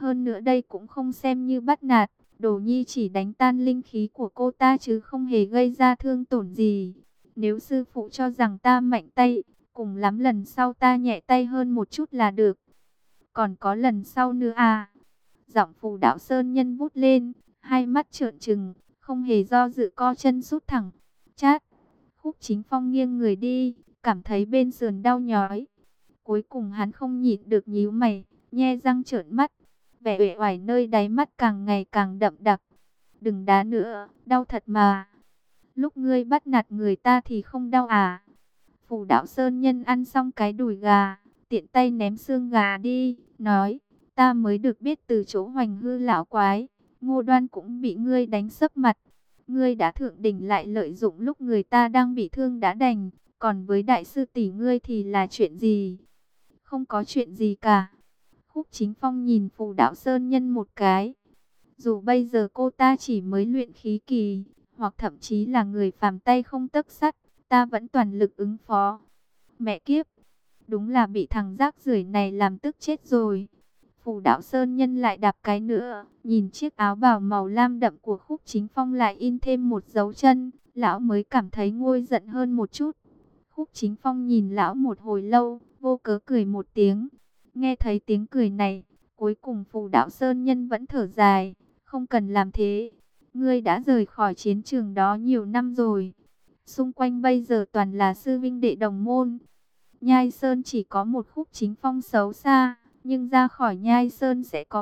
Hơn nữa đây cũng không xem như bắt nạt. Đồ nhi chỉ đánh tan linh khí của cô ta chứ không hề gây ra thương tổn gì. Nếu sư phụ cho rằng ta mạnh tay, cùng lắm lần sau ta nhẹ tay hơn một chút là được. Còn có lần sau nữa à? Giọng Phù Đạo Sơn Nhân vút lên, hai mắt trợn trừng, không hề do dự co chân sút thẳng. Chát! Khúc Chính Phong nghiêng người đi, cảm thấy bên sườn đau nhói. Cuối cùng hắn không nhịn được nhíu mày, nhe răng trợn mắt. Vẻ uể oải nơi đáy mắt càng ngày càng đậm đặc. Đừng đá nữa, đau thật mà. Lúc ngươi bắt nạt người ta thì không đau à? Phù Đạo Sơn Nhân ăn xong cái đùi gà, tiện tay ném xương gà đi, nói, ta mới được biết từ chỗ Hoành Hư lão quái, Ngô Đoan cũng bị ngươi đánh sấp mặt. Ngươi đã thượng đỉnh lại lợi dụng lúc người ta đang bị thương đã đành, còn với đại sư tỷ ngươi thì là chuyện gì? Không có chuyện gì cả. Khúc Chính Phong nhìn Phù Đạo Sơn Nhân một cái. Dù bây giờ cô ta chỉ mới luyện khí kỳ, hoặc thậm chí là người phàm tay không tấc sắt, ta vẫn toàn lực ứng phó. Mẹ kiếp, đúng là bị thằng rác rưởi này làm tức chết rồi. Phù Đạo Sơn Nhân lại đạp cái nữa, nhìn chiếc áo bào màu lam đậm của Khúc Chính Phong lại in thêm một dấu chân, lão mới cảm thấy nguôi giận hơn một chút. Khúc Chính Phong nhìn lão một hồi lâu, vô cớ cười một tiếng. Nghe thấy tiếng cười này, cuối cùng Phù Đạo Sơn Nhân vẫn thở dài, không cần làm thế. Ngươi đã rời khỏi chiến trường đó nhiều năm rồi. Xung quanh bây giờ toàn là sư vinh đệ đồng môn. Nhai Sơn chỉ có một Khúc Chính Phong xấu xa, nhưng ra khỏi Nhai Sơn sẽ có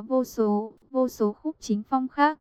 vô số Khúc Chính Phong khác.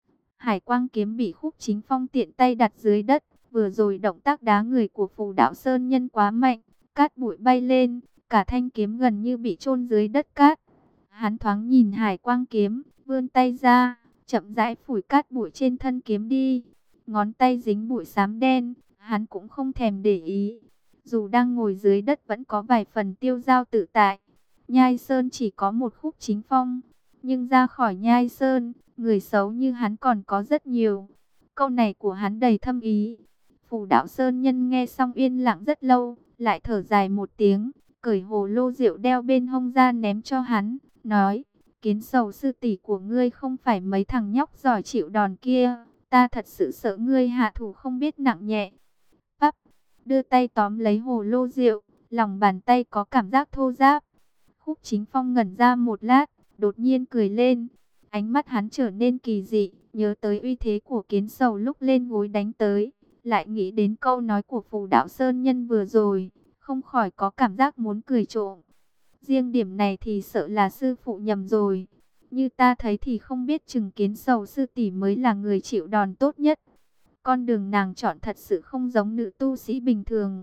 Hải quang kiếm bị Khúc Chính Phong tiện tay đặt dưới đất. Vừa rồi động tác đá người của Phù Đạo Sơn Nhân quá mạnh, cát bụi bay lên, cả thanh kiếm gần như bị chôn dưới đất cát. Hắn thoáng nhìn hải quang kiếm, vươn tay ra, chậm rãi phủi cát bụi trên thân kiếm đi. Ngón tay dính bụi xám đen, hắn cũng không thèm để ý. Dù đang ngồi dưới đất vẫn có vài phần tiêu dao tự tại. Nhai Sơn chỉ có một Khúc Chính Phong, nhưng ra khỏi Nhai Sơn, người xấu như hắn còn có rất nhiều. Câu này của hắn đầy thâm ý. Phù Đạo Sơn Nhân nghe xong yên lặng rất lâu, lại thở dài một tiếng, cởi hồ lô rượu đeo bên hông ra ném cho hắn, nói, Kiến Sầu sư tỷ của ngươi không phải mấy thằng nhóc giỏi chịu đòn kia, ta thật sự sợ ngươi hạ thủ không biết nặng nhẹ. Bắp, đưa tay tóm lấy hồ lô rượu, lòng bàn tay có cảm giác thô ráp. Khúc Chính Phong ngẩn ra một lát, đột nhiên cười lên, ánh mắt hắn trở nên kỳ dị, nhớ tới uy thế của Kiến Sầu lúc lên gối đánh tới. Lại nghĩ đến câu nói của Phù Đạo Sơn Nhân vừa rồi, không khỏi có cảm giác muốn cười trộm. Riêng điểm này thì sợ là sư phụ nhầm rồi. Như ta thấy thì không biết chừng Kiến Sầu sư tỷ mới là người chịu đòn tốt nhất. Con đường nàng chọn thật sự không giống nữ tu sĩ bình thường.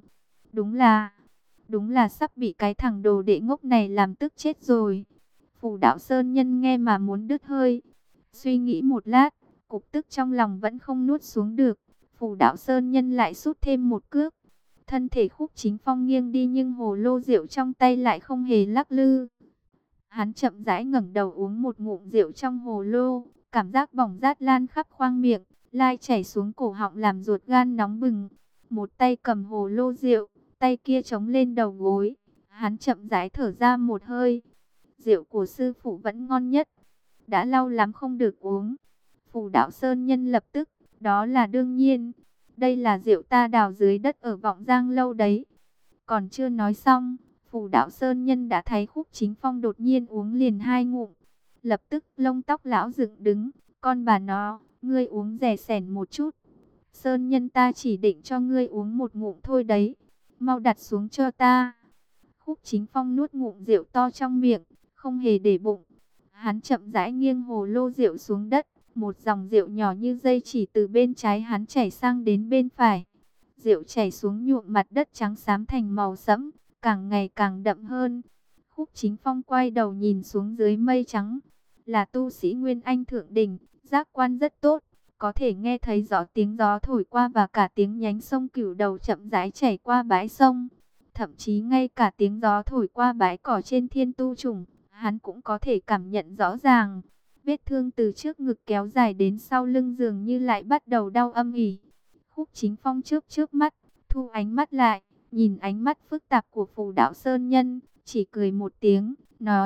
Đúng là sắp bị cái thằng đồ đệ ngốc này làm tức chết rồi. Phù Đạo Sơn Nhân nghe mà muốn đứt hơi. Suy nghĩ một lát, cục tức trong lòng vẫn không nuốt xuống được. Phù Đạo Sơn Nhân lại sút thêm một cước. Thân thể Khúc Chính Phong nghiêng đi nhưng hồ lô rượu trong tay lại không hề lắc lư. Hắn chậm rãi ngẩng đầu uống một ngụm rượu trong hồ lô. Cảm giác bỏng rát lan khắp khoang miệng, lai chảy xuống cổ họng làm ruột gan nóng bừng. Một tay cầm hồ lô rượu, tay kia chống lên đầu gối. Hắn chậm rãi thở ra một hơi. Rượu của sư phụ vẫn ngon nhất. Đã lâu lắm không được uống. Phù Đạo Sơn Nhân lập tức, đó là đương nhiên. Đây là rượu ta đào dưới đất ở Vọng Giang lâu đấy. Còn chưa nói xong, Phù Đạo Sơn Nhân đã thấy Khúc Chính Phong đột nhiên uống liền hai ngụm. Lập tức lông tóc lão dựng đứng. Con bà nó, ngươi uống rẻ sẻn một chút. Sơn Nhân ta chỉ định cho ngươi uống một ngụm thôi đấy. Mau đặt xuống cho ta. Khúc Chính Phong nuốt ngụm rượu to trong miệng, không hề để bụng. Hắn chậm rãi nghiêng hồ lô rượu xuống đất. Một dòng rượu nhỏ như dây chỉ từ bên trái hắn chảy sang đến bên phải. Rượu chảy xuống nhuộm mặt đất trắng xám thành màu sẫm, càng ngày càng đậm hơn. Khúc Chính Phong quay đầu nhìn xuống dưới mây trắng. Là tu sĩ Nguyên Anh thượng đỉnh, giác quan rất tốt, có thể nghe thấy rõ tiếng gió thổi qua và cả tiếng nhánh sông Cửu Đầu chậm rãi chảy qua bãi sông. Thậm chí ngay cả tiếng gió thổi qua bãi cỏ trên Thiên Tu Trùng, hắn cũng có thể cảm nhận rõ ràng. Vết thương từ trước ngực kéo dài đến sau lưng dường như lại bắt đầu đau âm ỉ. Khúc Chính Phong trước mắt, thu ánh mắt lại, nhìn ánh mắt phức tạp của Phù Đạo Sơn Nhân, chỉ cười một tiếng, nói,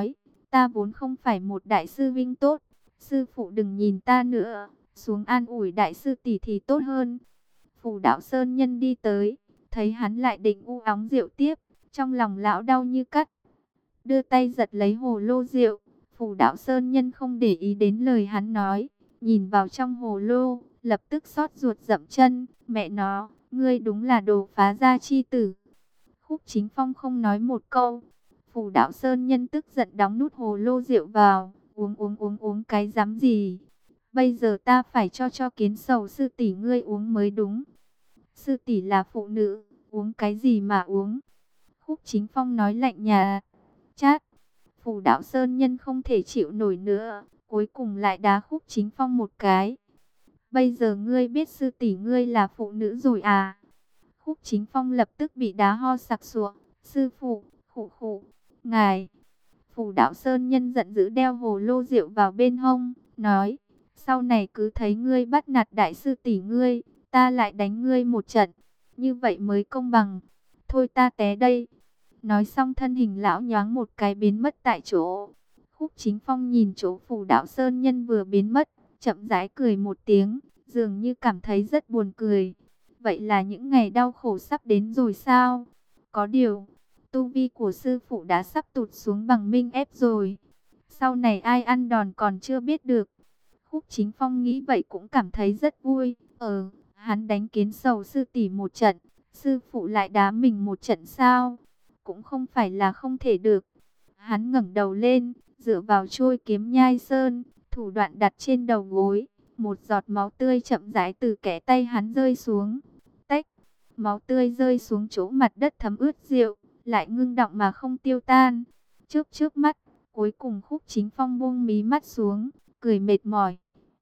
ta vốn không phải một đại sư vinh tốt. Sư phụ đừng nhìn ta nữa, xuống an ủi đại sư tỷ thì tốt hơn. Phù Đạo Sơn Nhân đi tới, thấy hắn lại định u óng rượu tiếp, trong lòng lão đau như cắt. Đưa tay giật lấy hồ lô rượu, Phù Đạo Sơn Nhân không để ý đến lời hắn nói, nhìn vào trong hồ lô, lập tức xót ruột dậm chân, mẹ nó, ngươi đúng là đồ phá gia chi tử. Khúc Chính Phong không nói một câu, Phù Đạo Sơn Nhân tức giận đóng nút hồ lô rượu vào, uống cái dám gì. Bây giờ ta phải cho Kiến Sầu sư tỷ ngươi uống mới đúng. Sư tỷ là phụ nữ, uống cái gì mà uống? Khúc Chính Phong nói lạnh nhạt. Chát, Phù Đạo Sơn Nhân không thể chịu nổi nữa, cuối cùng lại đá Khúc Chính Phong một cái. Bây giờ ngươi biết sư tỷ ngươi là phụ nữ rồi à? Khúc Chính Phong lập tức bị đá ho sặc sụa. Sư phụ, khụ, ngài. Phù Đạo Sơn Nhân giận dữ đeo hồ lô rượu vào bên hông, nói, sau này cứ thấy ngươi bắt nạt đại sư tỷ ngươi, ta lại đánh ngươi một trận, như vậy mới công bằng. Thôi ta té đây. Nói xong thân hình lão nhoáng một cái biến mất tại chỗ. Khúc Chính Phong nhìn chỗ Phù Đạo Sơn Nhân vừa biến mất, chậm rãi cười một tiếng, dường như cảm thấy rất buồn cười. Vậy là những ngày đau khổ sắp đến rồi sao? Có điều, tu vi của sư phụ đã sắp tụt xuống bằng minh ép rồi. Sau này ai ăn đòn còn chưa biết được. Khúc Chính Phong nghĩ vậy cũng cảm thấy rất vui. Hắn đánh Kiến Sầu sư tỷ một trận, sư phụ lại đá mình một trận sao? Cũng không phải là không thể được. Hắn ngẩng đầu lên, dựa vào chuôi kiếm nhai sơn, thủ đoạn đặt trên đầu gối. Một giọt máu tươi chậm rãi từ kẽ tay hắn rơi xuống. Tách, máu tươi rơi xuống chỗ mặt đất thấm ướt rượu, lại ngưng đọng mà không tiêu tan. Trước mắt, cuối cùng Khúc Chính Phong buông mí mắt xuống, cười mệt mỏi.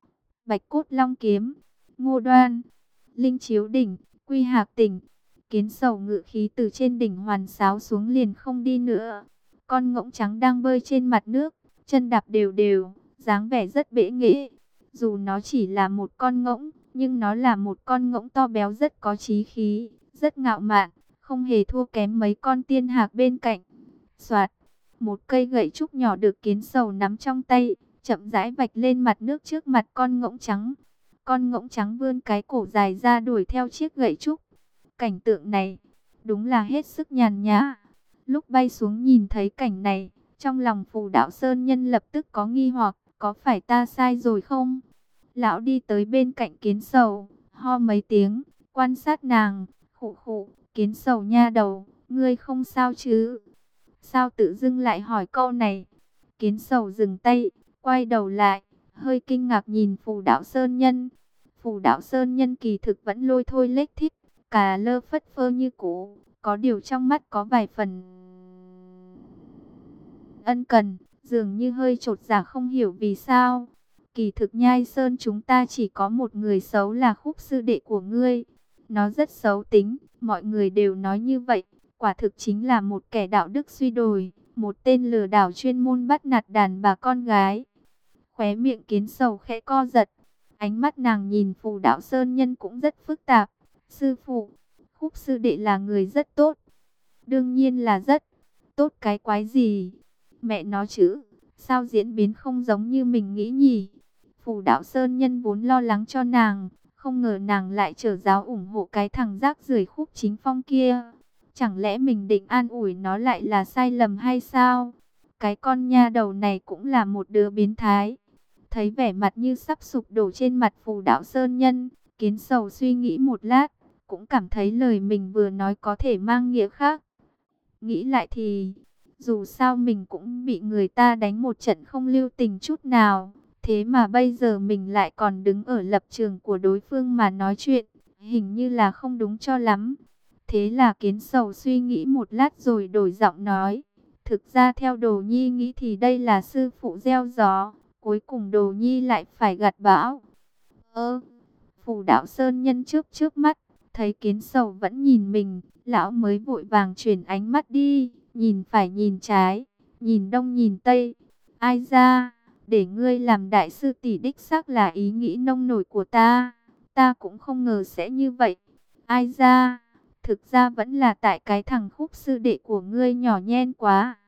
Bạch Cốt Long Kiếm, Ngô Đoan, Linh Chiếu Đỉnh, Quy Hạc Tỉnh. Kiến Sầu ngự khí từ trên đỉnh hoàn sáo xuống liền không đi nữa. Con ngỗng trắng đang bơi trên mặt nước, chân đạp đều đều, dáng vẻ rất bẽ nghễ. Dù nó chỉ là một con ngỗng, nhưng nó là một con ngỗng to béo rất có chí khí, rất ngạo mạn, không hề thua kém mấy con tiên hạc bên cạnh. Soạt, một cây gậy trúc nhỏ được Kiến Sầu nắm trong tay, chậm rãi vạch lên mặt nước trước mặt con ngỗng trắng. Con ngỗng trắng vươn cái cổ dài ra đuổi theo chiếc gậy trúc. Cảnh tượng này, đúng là hết sức nhàn nhã. Lúc bay xuống nhìn thấy cảnh này, trong lòng Phù Đạo Sơn Nhân lập tức có nghi hoặc, có phải ta sai rồi không? Lão đi tới bên cạnh Kiến Sầu, ho mấy tiếng, quan sát nàng, khụ, Kiến Sầu nha đầu, ngươi không sao chứ? Sao tự dưng lại hỏi câu này? Kiến Sầu dừng tay, quay đầu lại, hơi kinh ngạc nhìn Phù Đạo Sơn Nhân. Phù Đạo Sơn Nhân kỳ thực vẫn lôi thôi lếch thít, cà lơ phất phơ như cũ, có điều trong mắt có vài phần ân cần, dường như hơi chột dạ không hiểu vì sao. Kỳ thực Nhai Sơn chúng ta chỉ có một người xấu là Khúc sư đệ của ngươi. Nó rất xấu tính, mọi người đều nói như vậy, quả thực chính là một kẻ đạo đức suy đồi, một tên lừa đảo chuyên môn bắt nạt đàn bà con gái. Khóe miệng Kiến Sầu khẽ co giật, ánh mắt nàng nhìn Phù Đạo Sơn Nhân cũng rất phức tạp. Sư phụ, Khúc sư đệ là người rất tốt. Đương nhiên là rất tốt cái quái gì? Mẹ nó chứ, sao diễn biến không giống như mình nghĩ nhỉ? Phù Đạo Sơn Nhân vốn lo lắng cho nàng, không ngờ nàng lại trở giáo ủng hộ cái thằng rác rưởi Khúc Chính Phong kia. Chẳng lẽ mình định an ủi nó lại là sai lầm hay sao? Cái con nha đầu này cũng là một đứa biến thái. Thấy vẻ mặt như sắp sụp đổ trên mặt Phù Đạo Sơn Nhân, Kiến Sầu suy nghĩ một lát, cũng cảm thấy lời mình vừa nói có thể mang nghĩa khác. Nghĩ lại thì, dù sao mình cũng bị người ta đánh một trận không lưu tình chút nào. Thế mà bây giờ mình lại còn đứng ở lập trường của đối phương mà nói chuyện, hình như là không đúng cho lắm. Thế là Kiến Sầu suy nghĩ một lát rồi đổi giọng nói. Thực ra theo Đồ Nhi nghĩ thì đây là sư phụ gieo gió, cuối cùng Đồ Nhi lại phải gặt bão. Phù Đạo Sơn Nhân trước mắt, thấy Kiến Sầu vẫn nhìn mình, lão mới vội vàng chuyển ánh mắt đi, nhìn phải nhìn trái, nhìn đông nhìn tây. Ai ra, để ngươi làm đại sư tỷ đích xác là ý nghĩ nông nổi của ta, ta cũng không ngờ sẽ như vậy. Ai ra, thực ra vẫn là tại cái thằng Khúc sư đệ của ngươi nhỏ nhen quá.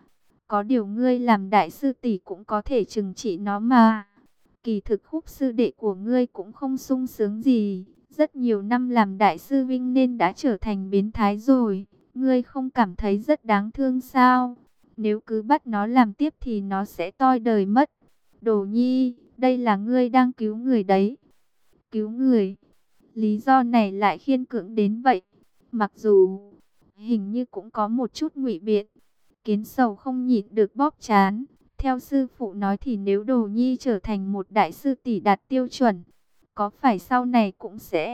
Có điều ngươi làm đại sư tỷ cũng có thể trừng trị nó mà. Kỳ thực Khúc sư đệ của ngươi cũng không sung sướng gì. Rất nhiều năm làm đại sư vinh nên đã trở thành biến thái rồi. Ngươi không cảm thấy rất đáng thương sao? Nếu cứ bắt nó làm tiếp thì nó sẽ toi đời mất. Đồ Nhi, đây là ngươi đang cứu người đấy. Cứu người? Lý do này lại khiên cưỡng đến vậy. Mặc dù hình như cũng có một chút ngụy biện. Kiến Sầu không nhịn được bóp trán. Theo sư phụ nói thì nếu Đồ Nhi trở thành một đại sư tỷ đạt tiêu chuẩn, có phải sau này cũng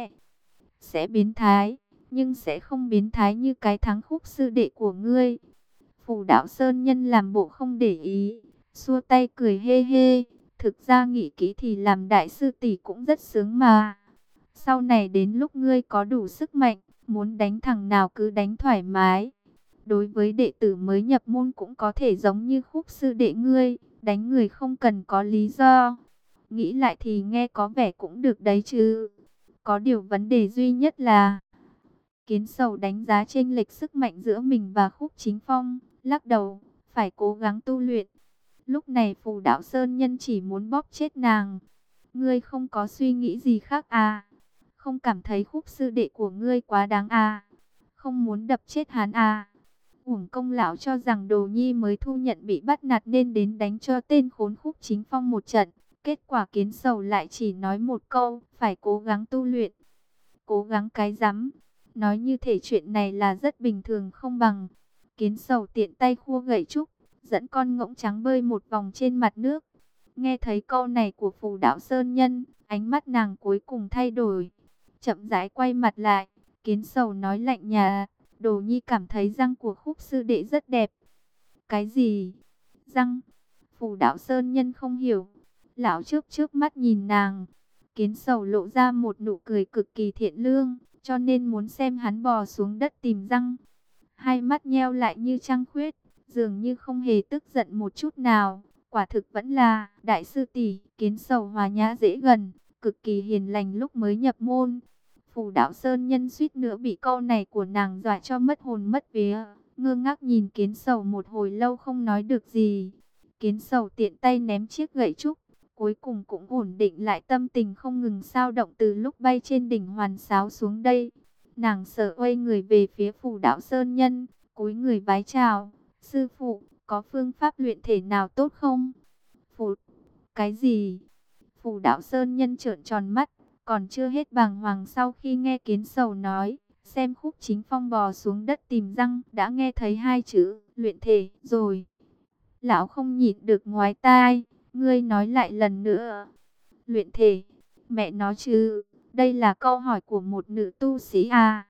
sẽ biến thái, nhưng sẽ không biến thái như cái thắng Khúc sư đệ của ngươi. Phù Đạo Sơn Nhân làm bộ không để ý, xua tay cười hê hê. Thực ra nghĩ kỹ thì làm đại sư tỷ cũng rất sướng mà. Sau này đến lúc ngươi có đủ sức mạnh, muốn đánh thằng nào cứ đánh thoải mái. Đối với đệ tử mới nhập môn cũng có thể giống như Khúc sư đệ ngươi, đánh người không cần có lý do. Nghĩ lại thì nghe có vẻ cũng được đấy chứ. Có điều vấn đề duy nhất là Kiến Sầu đánh giá chênh lệch sức mạnh giữa mình và Khúc Chính Phong, lắc đầu, phải cố gắng tu luyện. Lúc này Phù Đạo Sơn Nhân chỉ muốn bóp chết nàng. Ngươi không có suy nghĩ gì khác à? Không cảm thấy Khúc sư đệ của ngươi quá đáng à? Không muốn đập chết hắn à? Uổng công lão cho rằng Đồ Nhi mới thu nhận bị bắt nạt nên đến đánh cho tên khốn Khúc Chính Phong một trận. Kết quả Kiến Sầu lại chỉ nói một câu, phải cố gắng tu luyện. Cố gắng cái rắm. Nói như thể chuyện này là rất bình thường không bằng. Kiến Sầu tiện tay khua gậy trúc, dẫn con ngỗng trắng bơi một vòng trên mặt nước. Nghe thấy câu này của Phù Đạo Sơn Nhân, ánh mắt nàng cuối cùng thay đổi. Chậm rãi quay mặt lại, Kiến Sầu nói lạnh nhạt, Đồ Nhi cảm thấy răng của Khúc sư đệ rất đẹp. Cái gì? Răng? Phù Đạo Sơn Nhân không hiểu. Lão trước mắt nhìn nàng. Kiến Sầu lộ ra một nụ cười cực kỳ thiện lương, cho nên muốn xem hắn bò xuống đất tìm răng. Hai mắt nheo lại như trăng khuyết, dường như không hề tức giận một chút nào. Quả thực vẫn là đại sư tỷ. Kiến Sầu hòa nhã dễ gần, cực kỳ hiền lành lúc mới nhập môn. Phù Đạo Sơn Nhân suýt nữa bị câu này của nàng dọa cho mất hồn mất vía, ngơ ngác nhìn Kiến Sầu một hồi lâu không nói được gì. Kiến Sầu tiện tay ném chiếc gậy trúc, cuối cùng cũng ổn định lại tâm tình không ngừng xao động từ lúc bay trên đỉnh Hoàn Sáo xuống đây. Nàng sợ quay người về phía Phù Đạo Sơn Nhân, cúi người vái chào, sư phụ, có phương pháp luyện thể nào tốt không? Phụt, cái gì? Phù Đạo Sơn Nhân trợn tròn mắt, còn chưa hết bàng hoàng sau khi nghe Kiến Sầu nói, xem Khúc Chính Phong bò xuống đất tìm răng, đã nghe thấy hai chữ, luyện thể, rồi. Lão không nhịn được ngoái tai, ngươi nói lại lần nữa. Luyện thể, mẹ nó chứ, đây là câu hỏi của một nữ tu sĩ à.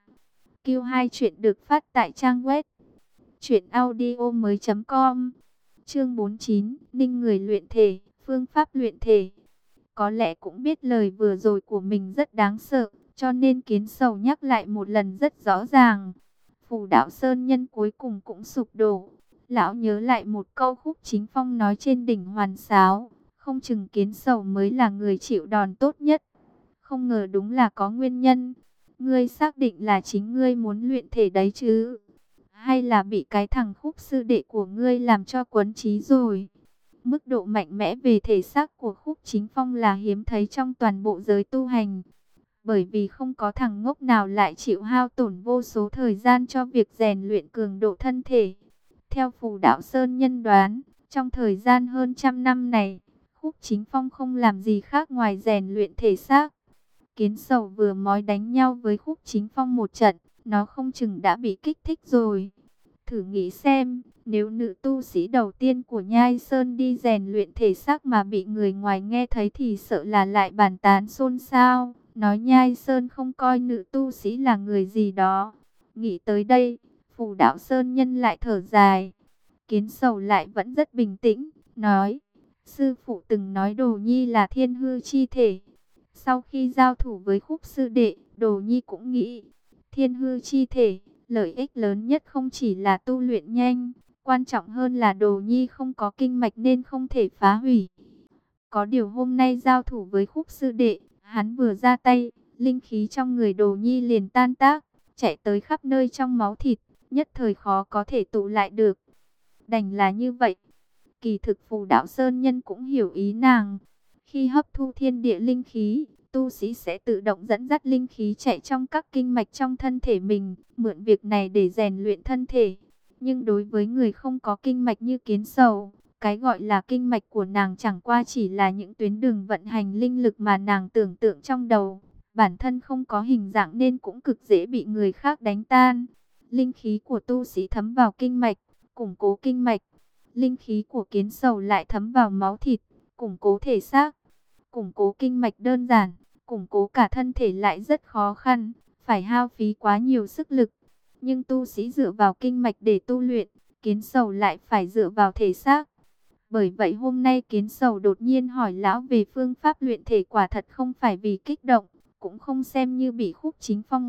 Q2 chuyện được phát tại trang web truyệnaudiomoi.com. Chương 49, Ninh người luyện thể, phương pháp luyện thể. Có lẽ cũng biết lời vừa rồi của mình rất đáng sợ, cho nên Kiến Sầu nhắc lại một lần rất rõ ràng. Phù Đạo Sơn Nhân cuối cùng cũng sụp đổ. Lão nhớ lại một câu Khúc Chính Phong nói trên đỉnh Hoàn Sáo, không chừng Kiến Sầu mới là người chịu đòn tốt nhất. Không ngờ đúng là có nguyên nhân. Ngươi xác định là chính ngươi muốn luyện thể đấy chứ? Hay là bị cái thằng Khúc sư đệ của ngươi làm cho quấn trí rồi? Mức độ mạnh mẽ về thể xác của Khúc Chính Phong là hiếm thấy trong toàn bộ giới tu hành. Bởi vì không có thằng ngốc nào lại chịu hao tổn vô số thời gian cho việc rèn luyện cường độ thân thể. Theo Phù Đạo Sơn Nhân đoán, trong thời gian hơn 100 năm này, Khúc Chính Phong không làm gì khác ngoài rèn luyện thể xác. Kiến Sầu vừa mới đánh nhau với Khúc Chính Phong một trận, nó không chừng đã bị kích thích rồi. Thử nghĩ xem, nếu nữ tu sĩ đầu tiên của Nhai Sơn đi rèn luyện thể xác mà bị người ngoài nghe thấy thì sợ là lại bàn tán xôn xao, nói Nhai Sơn không coi nữ tu sĩ là người gì đó. Nghĩ tới đây, Phù Đạo Sơn Nhân lại thở dài. Kiến Sầu lại vẫn rất bình tĩnh, nói, sư phụ từng nói Đồ Nhi là thiên hư chi thể. Sau khi giao thủ với Khúc sư đệ, Đồ Nhi cũng nghĩ, thiên hư chi thể, lợi ích lớn nhất không chỉ là tu luyện nhanh, quan trọng hơn là Đồ Nhi không có kinh mạch nên không thể phá hủy. Có điều hôm nay giao thủ với Khúc sư đệ, hắn vừa ra tay, linh khí trong người Đồ Nhi liền tan tác, chạy tới khắp nơi trong máu thịt, nhất thời khó có thể tụ lại được. đành là như vậy. Kỳ thực Phù Đạo Sơn Nhân cũng hiểu ý nàng. Khi hấp thu thiên địa linh khí, tu sĩ sẽ tự động dẫn dắt linh khí chạy trong các kinh mạch trong thân thể mình, mượn việc này để rèn luyện thân thể. Nhưng đối với người không có kinh mạch như Kiến Sầu, cái gọi là kinh mạch của nàng chẳng qua chỉ là những tuyến đường vận hành linh lực mà nàng tưởng tượng trong đầu. Bản thân không có hình dạng nên cũng cực dễ bị người khác đánh tan. Linh khí của tu sĩ thấm vào kinh mạch, củng cố kinh mạch. Linh khí của Kiến Sầu lại thấm vào máu thịt, củng cố thể xác. Củng cố kinh mạch đơn giản, củng cố cả thân thể lại rất khó khăn, phải hao phí quá nhiều sức lực. Nhưng tu sĩ dựa vào kinh mạch để tu luyện, Kiến Sầu lại phải dựa vào thể xác. Bởi vậy hôm nay Kiến Sầu đột nhiên hỏi lão về phương pháp luyện thể, quả thật không phải vì kích động, cũng không xem như bị Khúc Chính Phong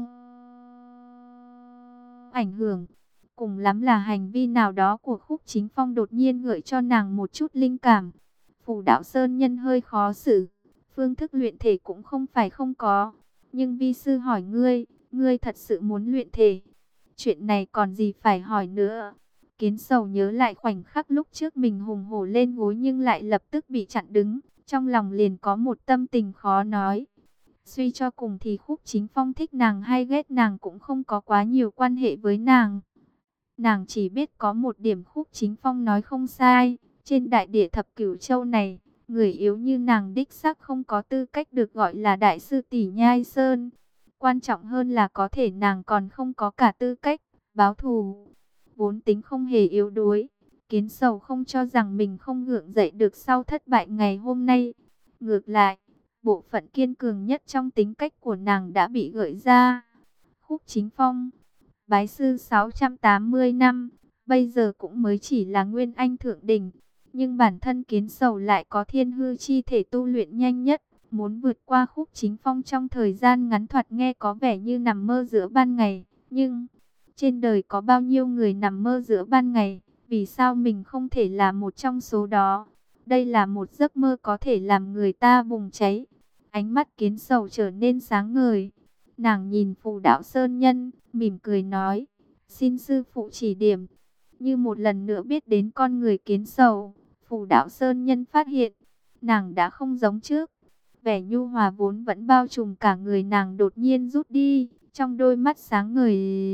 ảnh hưởng. Cùng lắm là hành vi nào đó của Khúc Chính Phong đột nhiên gợi cho nàng một chút linh cảm. Phù Đạo Sơn Nhân hơi khó xử, phương thức luyện thể cũng không phải không có. Nhưng vi sư hỏi ngươi, ngươi thật sự muốn luyện thể? Chuyện này còn gì phải hỏi nữa. Kiến Sầu nhớ lại khoảnh khắc lúc trước mình hùng hổ lên gối nhưng lại lập tức bị chặn đứng. Trong lòng liền có một tâm tình khó nói. Suy cho cùng thì Khúc Chính Phong thích nàng hay ghét nàng cũng không có quá nhiều quan hệ với nàng. Nàng chỉ biết có một điểm Khúc Chính Phong nói không sai. Trên đại địa thập cửu châu này, người yếu như nàng đích xác không có tư cách được gọi là đại sư tỷ Nhai Sơn. Quan trọng hơn là có thể nàng còn không có cả tư cách báo thù. Vốn tính không hề yếu đuối, Kiến Sầu không cho rằng mình không gượng dậy được sau thất bại ngày hôm nay. Ngược lại, bộ phận kiên cường nhất trong tính cách của nàng đã bị gợi ra. Khúc Chính Phong, bái sư 680 năm, bây giờ cũng mới chỉ là nguyên anh thượng đỉnh. Nhưng bản thân Kiến Sầu lại có thiên hư chi thể tu luyện nhanh nhất. Muốn vượt qua Khúc Chính Phong trong thời gian ngắn thoạt nghe có vẻ như nằm mơ giữa ban ngày. Nhưng trên đời có bao nhiêu người nằm mơ giữa ban ngày? Vì sao mình không thể là một trong số đó? Đây là một giấc mơ có thể làm người ta bùng cháy. Ánh mắt Kiến Sầu trở nên sáng ngời. Nàng nhìn Phù Đạo Sơn Nhân, mỉm cười nói, xin sư phụ chỉ điểm. Như một lần nữa biết đến con người Kiến Sầu, Phù Đạo Sơn Nhân phát hiện, nàng đã không giống trước. Vẻ nhu hòa vốn vẫn bao trùm cả người nàng đột nhiên rút đi, trong đôi mắt sáng ngời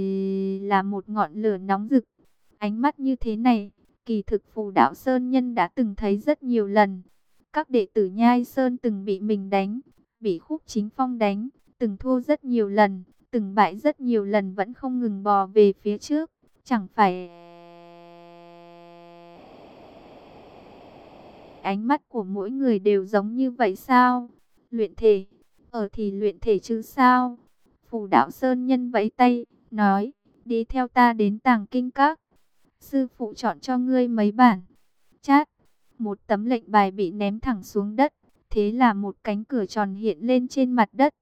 là một ngọn lửa nóng rực. Ánh mắt như thế này, kỳ thực Phù Đạo Sơn Nhân đã từng thấy rất nhiều lần. Các đệ tử Nhai Sơn từng bị mình đánh, bị Khúc Chính Phong đánh, từng thua rất nhiều lần, từng bại rất nhiều lần vẫn không ngừng bò về phía trước. Chẳng phải ánh mắt của mỗi người đều giống như vậy sao? Luyện thể, ở thì luyện thể chứ sao? Phù Đạo Sơn Nhân vẫy tay, nói, đi theo ta đến Tàng Kinh Các. Sư phụ chọn cho ngươi mấy bản. Chát, một tấm lệnh bài bị ném thẳng xuống đất. Thế là một cánh cửa tròn hiện lên trên mặt đất.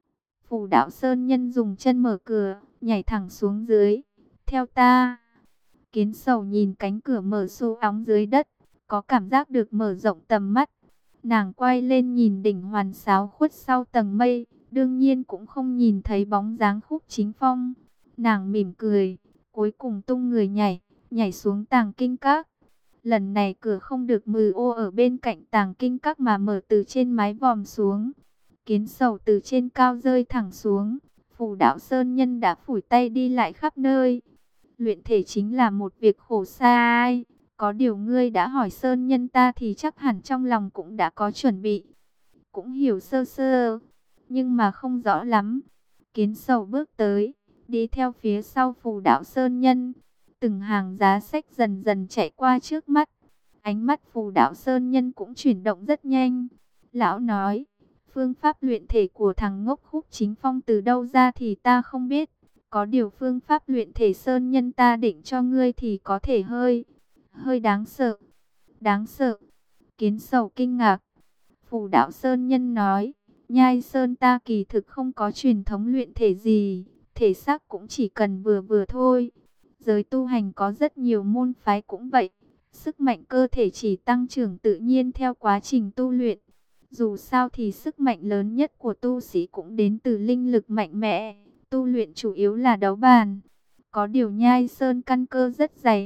Phù Đạo Sơn Nhân dùng chân mở cửa, nhảy thẳng xuống dưới. Theo ta. Kiến Sầu nhìn cánh cửa mở xô óng dưới đất, có cảm giác được mở rộng tầm mắt. Nàng quay lên nhìn đỉnh Hoàn Sáo khuất sau tầng mây, đương nhiên cũng không nhìn thấy bóng dáng Khúc Chính Phong. Nàng mỉm cười, cuối cùng tung người nhảy xuống Tàng Kinh Các. Lần này cửa không được mừ ô ở bên cạnh Tàng Kinh Các mà mở từ trên mái vòm xuống. Kiến Sầu từ trên cao rơi thẳng xuống, Phù Đạo Sơn Nhân đã phủi tay đi lại khắp nơi. Luyện thể chính là một việc khổ sai. Có điều ngươi đã hỏi Sơn Nhân ta thì chắc hẳn trong lòng cũng đã có chuẩn bị. Cũng hiểu sơ sơ, nhưng mà không rõ lắm. Kiến Sầu bước tới, đi theo phía sau Phù Đạo Sơn Nhân. Từng hàng giá sách dần dần chạy qua trước mắt. Ánh mắt Phù Đạo Sơn Nhân cũng chuyển động rất nhanh. Lão nói, phương pháp luyện thể của thằng ngốc Khúc Chính Phong từ đâu ra thì ta không biết. Có điều phương pháp luyện thể Sơn Nhân ta định cho ngươi thì có thể hơi đáng sợ. Đáng sợ. Kiến Sầu kinh ngạc. Phù Đạo Sơn Nhân nói, Nhai Sơn ta kỳ thực không có truyền thống luyện thể gì. Thể xác cũng chỉ cần vừa vừa thôi. Giới tu hành có rất nhiều môn phái cũng vậy. Sức mạnh cơ thể chỉ tăng trưởng tự nhiên theo quá trình tu luyện. Dù sao thì sức mạnh lớn nhất của tu sĩ cũng đến từ linh lực mạnh mẽ. Tu luyện chủ yếu là đấu bàn. Có điều Nhai Sơn căn cơ rất dày.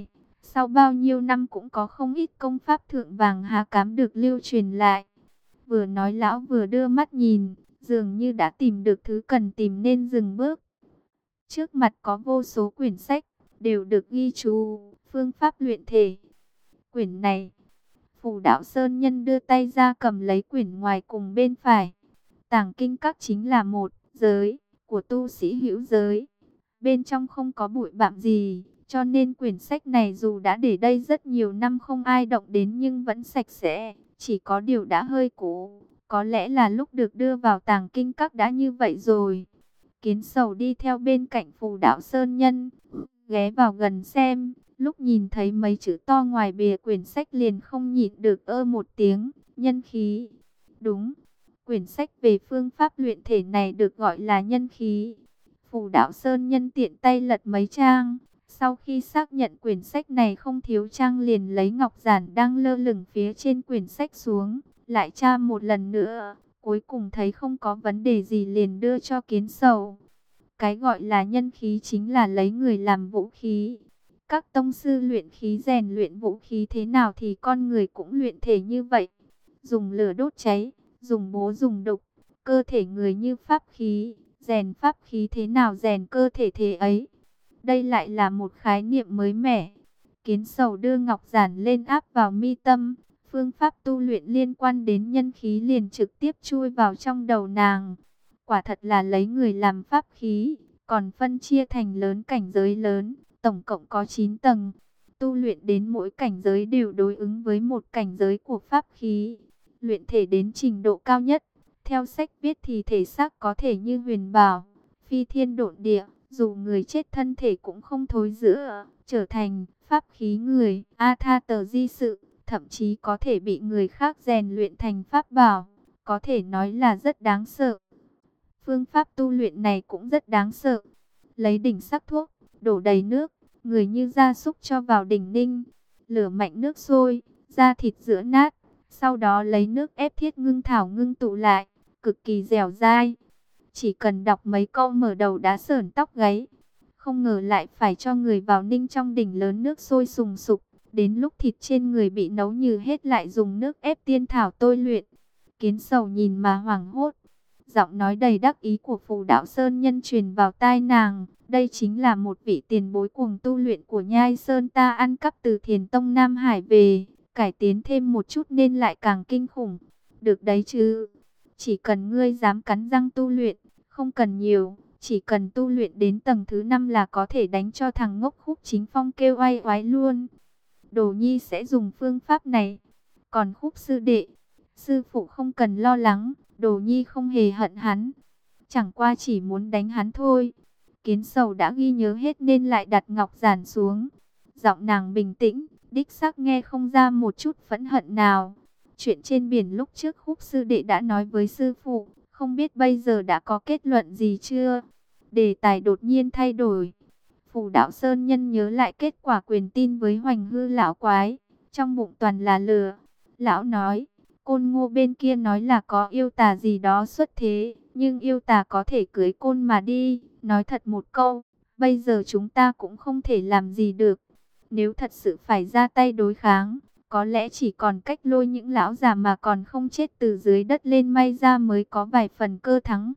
Sau bao nhiêu năm cũng có không ít công pháp thượng vàng hạ cám được lưu truyền lại. Vừa nói lão vừa đưa mắt nhìn, dường như đã tìm được thứ cần tìm nên dừng bước. Trước mặt có vô số quyển sách, đều được ghi chú, phương pháp luyện thể. Quyển này, Phù Đạo Sơn Nhân đưa tay ra cầm lấy quyển ngoài cùng bên phải. Tàng kinh các chính là một giới của tu sĩ hữu giới. Bên trong không có bụi bặm gì, cho nên quyển sách này dù đã để đây rất nhiều năm không ai động đến nhưng vẫn sạch sẽ. Chỉ có điều đã hơi cũ, có lẽ là lúc được đưa vào tàng kinh các đã như vậy rồi. Kiến Sầu đi theo bên cạnh Phù Đạo Sơn Nhân, ghé vào gần xem. Lúc nhìn thấy mấy chữ to ngoài bìa quyển sách liền không nhịn được ơ một tiếng, nhân khí. Đúng, quyển sách về phương pháp luyện thể này được gọi là nhân khí. Phù Đạo Sơn Nhân tiện tay lật mấy trang. Sau khi xác nhận quyển sách này không thiếu trang liền lấy ngọc giản đang lơ lửng phía trên quyển sách xuống. Lại tra một lần nữa, cuối cùng thấy không có vấn đề gì liền đưa cho Kiến Sầu. Cái gọi là nhân khí chính là lấy người làm vũ khí. Các tông sư luyện khí rèn luyện vũ khí thế nào thì con người cũng luyện thể như vậy. Dùng lửa đốt cháy, dùng bố dùng đục, cơ thể người như pháp khí, rèn pháp khí thế nào rèn cơ thể thế ấy. Đây lại là một khái niệm mới mẻ. Kiến Sầu đưa ngọc giản lên áp vào mi tâm, phương pháp tu luyện liên quan đến nhân khí liền trực tiếp chui vào trong đầu nàng. Quả thật là lấy người làm pháp khí, còn phân chia thành lớn cảnh giới lớn, tổng cộng có 9 tầng. Tu luyện đến mỗi cảnh giới đều đối ứng với một cảnh giới của pháp khí. Luyện thể đến trình độ cao nhất, theo sách viết thì thể xác có thể như huyền bảo, phi thiên độn địa, dù người chết thân thể cũng không thối rữa, trở thành pháp khí người, a tha tờ di sự, thậm chí có thể bị người khác rèn luyện thành pháp bảo, có thể nói là rất đáng sợ. Phương pháp tu luyện này cũng rất đáng sợ. Lấy đỉnh sắc thuốc, đổ đầy nước, người như gia súc cho vào đỉnh ninh, lửa mạnh nước sôi, da thịt giữa nát, sau đó lấy nước ép thiết ngưng thảo ngưng tụ lại, cực kỳ dẻo dai. Chỉ cần đọc mấy câu mở đầu đã sởn tóc gáy. Không ngờ lại phải cho người vào ninh trong đỉnh lớn nước sôi sùng sục, đến lúc thịt trên người bị nấu nhừ hết lại dùng nước ép tiên thảo tôi luyện. Kiến Sầu nhìn mà hoảng hốt. Giọng nói đầy đắc ý của Phù Đạo Sơn Nhân truyền vào tai nàng. Đây chính là một vị tiền bối cuồng tu luyện của Nhai Sơn ta ăn cắp từ Thiền Tông Nam Hải về. Cải tiến thêm một chút nên lại càng kinh khủng. Được đấy chứ. Chỉ cần ngươi dám cắn răng tu luyện. Không cần nhiều. Chỉ cần tu luyện đến tầng thứ 5 là có thể đánh cho thằng ngốc Khúc Chính Phong kêu oai oái luôn. Đồ Nhi sẽ dùng phương pháp này. Còn Khúc sư đệ, sư phụ không cần lo lắng. Đồ Nhi không hề hận hắn, chẳng qua chỉ muốn đánh hắn thôi. Kiến Sầu đã ghi nhớ hết nên lại đặt ngọc giản xuống. Giọng nàng bình tĩnh, đích xác nghe không ra một chút phẫn hận nào. Chuyện trên biển lúc trước Khúc sư đệ đã nói với sư phụ, không biết bây giờ đã có kết luận gì chưa? Đề tài đột nhiên thay đổi. Phù Đạo Sơn Nhân nhớ lại kết quả truyền tin với Hoành Hư lão quái, trong bụng toàn là lửa. Lão nói, Côn Ngô bên kia nói là có yêu tà gì đó xuất thế, nhưng yêu tà có thể cưới côn mà đi. Nói thật một câu, bây giờ chúng ta cũng không thể làm gì được. Nếu thật sự phải ra tay đối kháng, có lẽ chỉ còn cách lôi những lão già mà còn không chết từ dưới đất lên may ra mới có vài phần cơ thắng.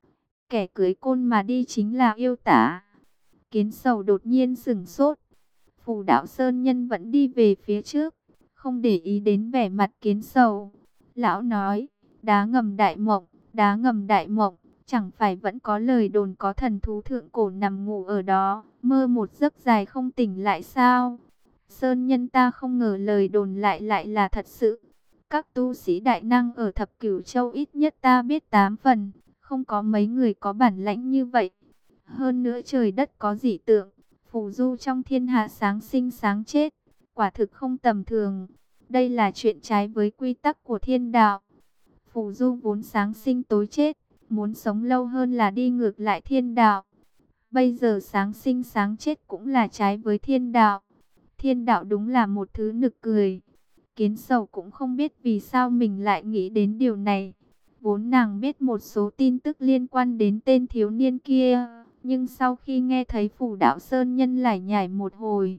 Kẻ cưới côn mà đi chính là yêu tả. Kiến Sầu đột nhiên sửng sốt. Phù Đạo Sơn Nhân vẫn đi về phía trước, không để ý đến vẻ mặt Kiến Sầu. Lão nói, đá ngầm đại mộng, đá ngầm đại mộng, chẳng phải vẫn có lời đồn có thần thú thượng cổ nằm ngủ ở đó, mơ một giấc dài không tỉnh lại sao? Sơn Nhân ta không ngờ lời đồn lại là thật sự. Các tu sĩ đại năng ở Thập Cửu Châu ít nhất ta biết 8 phần, không có mấy người có bản lãnh như vậy. Hơn nữa trời đất có dị tượng, phù du trong thiên hạ sáng sinh sáng chết, quả thực không tầm thường. Đây là chuyện trái với quy tắc của thiên đạo. Phù du vốn sáng sinh tối chết, muốn sống lâu hơn là đi ngược lại thiên đạo. Bây giờ sáng sinh sáng chết cũng là trái với thiên đạo. Thiên đạo đúng là một thứ nực cười. Kiến Sầu cũng không biết vì sao mình lại nghĩ đến điều này. Vốn nàng biết một số tin tức liên quan đến tên thiếu niên kia, nhưng sau khi nghe thấy Phù Đạo Sơn Nhân lải nhải một hồi,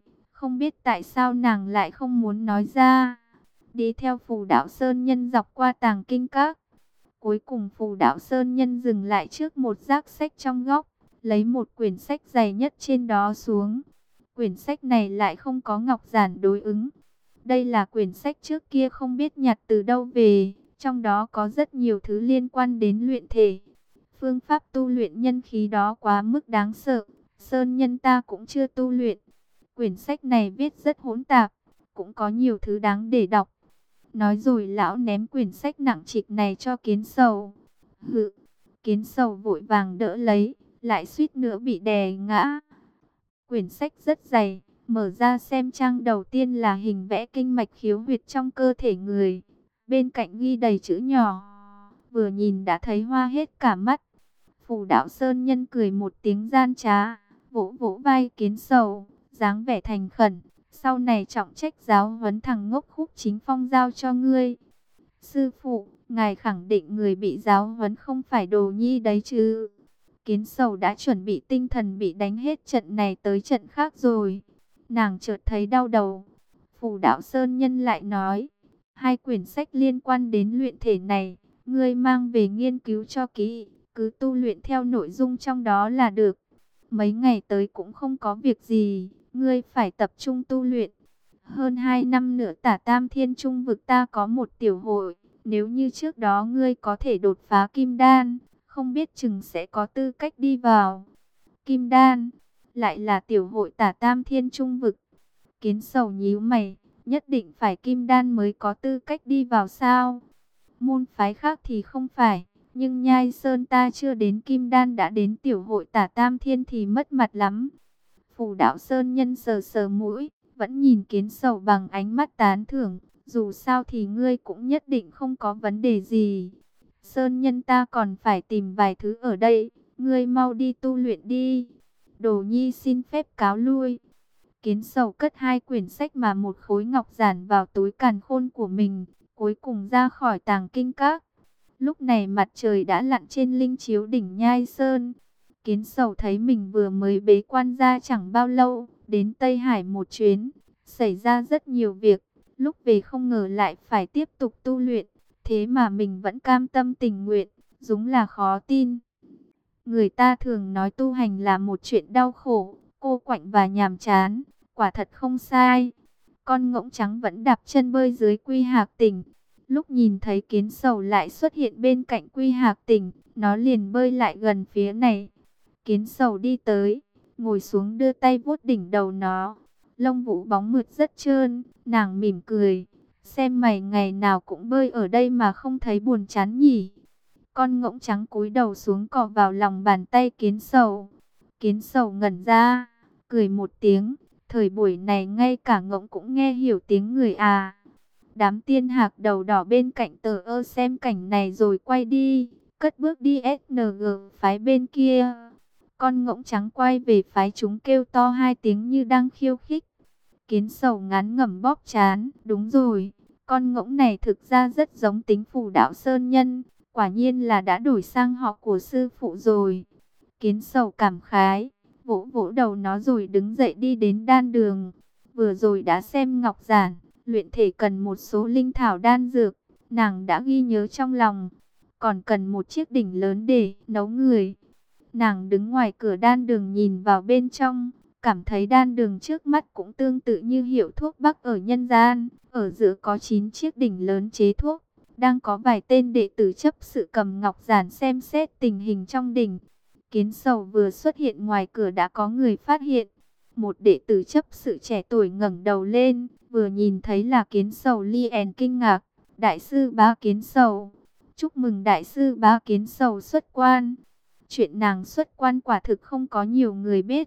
Không biết tại sao nàng lại không muốn nói ra. Đi theo Phù Đạo Sơn Nhân dọc qua Tàng Kinh Các. Cuối cùng Phù Đạo Sơn Nhân dừng lại trước một rác sách trong góc, lấy một quyển sách dày nhất trên đó xuống. Quyển sách này lại không có ngọc giản đối ứng. Đây là quyển sách trước kia không biết nhặt từ đâu về, trong đó có rất nhiều thứ liên quan đến luyện thể. Phương pháp tu luyện nhân khí đó quá mức đáng sợ, Sơn Nhân ta cũng chưa tu luyện. Quyển sách này viết rất hỗn tạp, cũng có nhiều thứ đáng để đọc. Nói rồi lão ném quyển sách nặng trịch này cho Kiến Sầu. Hự, Kiến Sầu vội vàng đỡ lấy, lại suýt nữa bị đè ngã. Quyển sách rất dày, mở ra xem trang đầu tiên là hình vẽ kinh mạch khiếu huyệt trong cơ thể người. Bên cạnh ghi đầy chữ nhỏ, vừa nhìn đã thấy hoa hết cả mắt. Phù Đạo Sơn Nhân cười một tiếng gian trá, vỗ vỗ vai Kiến Sầu, dáng vẻ thành khẩn. Sau này trọng trách giáo huấn thằng ngốc Khúc Chính Phong giao cho ngươi. Sư phụ, ngài khẳng định người bị giáo huấn không phải Đồ Nhi đấy chứ? Kiến Sầu đã chuẩn bị tinh thần bị đánh hết trận này tới trận khác rồi. Nàng chợt thấy đau đầu. Phù Đạo Sơn Nhân lại nói, hai quyển sách liên quan đến luyện thể này, ngươi mang về nghiên cứu cho kỹ, cứ tu luyện theo nội dung trong đó là được. Mấy ngày tới cũng không có việc gì, ngươi phải tập trung tu luyện. Hơn 2 năm nữa Tả Tam Thiên Trung vực ta có một tiểu hội, nếu như trước đó ngươi có thể đột phá kim đan, không biết chừng sẽ có tư cách đi vào. Kim đan, lại là tiểu hội Tả Tam Thiên Trung vực. Kiến Sầu nhíu mày, nhất định phải kim đan mới có tư cách đi vào sao? Môn phái khác thì không phải, nhưng Nhai Sơn ta chưa đến kim đan đã đến tiểu hội Tả Tam Thiên thì mất mặt lắm. Phù Đạo Sơn Nhân sờ sờ mũi, vẫn nhìn Kiến Sầu bằng ánh mắt tán thưởng, dù sao thì ngươi cũng nhất định không có vấn đề gì. Sơn Nhân ta còn phải tìm vài thứ ở đây, ngươi mau đi tu luyện đi. Đồ Nhi xin phép cáo lui. Kiến Sầu cất hai quyển sách mà một khối ngọc giản vào túi càn khôn của mình, cuối cùng ra khỏi Tàng Kinh Các. Lúc này mặt trời đã lặn trên linh chiếu đỉnh Nhai Sơn. Kiến Sầu thấy mình vừa mới bế quan ra chẳng bao lâu, đến Tây Hải một chuyến, xảy ra rất nhiều việc, lúc về không ngờ lại phải tiếp tục tu luyện, thế mà mình vẫn cam tâm tình nguyện, đúng là khó tin. Người ta thường nói tu hành là một chuyện đau khổ, cô quạnh và nhàm chán, quả thật không sai. Con ngỗng trắng vẫn đạp chân bơi dưới Quy Hạc Tỉnh. Lúc nhìn thấy Kiến Sầu lại xuất hiện bên cạnh Quy Hạc Tỉnh, nó liền bơi lại gần phía này. Kiến Sầu đi tới, ngồi xuống đưa tay vuốt đỉnh đầu nó. Lông vũ bóng mượt rất trơn, nàng mỉm cười. Xem mày ngày nào cũng bơi ở đây mà không thấy buồn chán nhỉ. Con ngỗng trắng cúi đầu xuống cọ vào lòng bàn tay Kiến Sầu. Kiến Sầu ngẩn ra, cười một tiếng. Thời buổi này ngay cả ngỗng cũng nghe hiểu tiếng người à. Đám tiên hạc đầu đỏ bên cạnh tờ ơ xem cảnh này rồi quay đi, cất bước đi SNG phái bên kia. Con ngỗng trắng quay về phái chúng kêu to hai tiếng như đang khiêu khích. Kiến Sầu ngán ngẩm bóp trán, đúng rồi, con ngỗng này thực ra rất giống tính Phù Đạo Sơn Nhân, quả nhiên là đã đổi sang họ của sư phụ rồi. Kiến Sầu cảm khái, vỗ vỗ đầu nó rồi đứng dậy đi đến đan đường. Vừa rồi đã xem ngọc giản, luyện thể cần một số linh thảo đan dược, nàng đã ghi nhớ trong lòng. Còn cần một chiếc đỉnh lớn để nấu người. Nàng đứng ngoài cửa đan đường nhìn vào bên trong, cảm thấy đan đường trước mắt cũng tương tự như hiệu thuốc bắc ở nhân gian. Ở giữa có 9 chiếc đỉnh lớn chế thuốc, đang có vài tên đệ tử chấp sự cầm ngọc giản xem xét tình hình trong đỉnh. Kiến Sầu vừa xuất hiện ngoài cửa đã có người phát hiện. Một đệ tử chấp sự trẻ tuổi ngẩng đầu lên, vừa nhìn thấy là Kiến Sầu liền kinh ngạc. Đại sư Bá Kiến Sầu, chúc mừng đại sư Bá Kiến Sầu xuất quan. Chuyện nàng xuất quan quả thực không có nhiều người biết.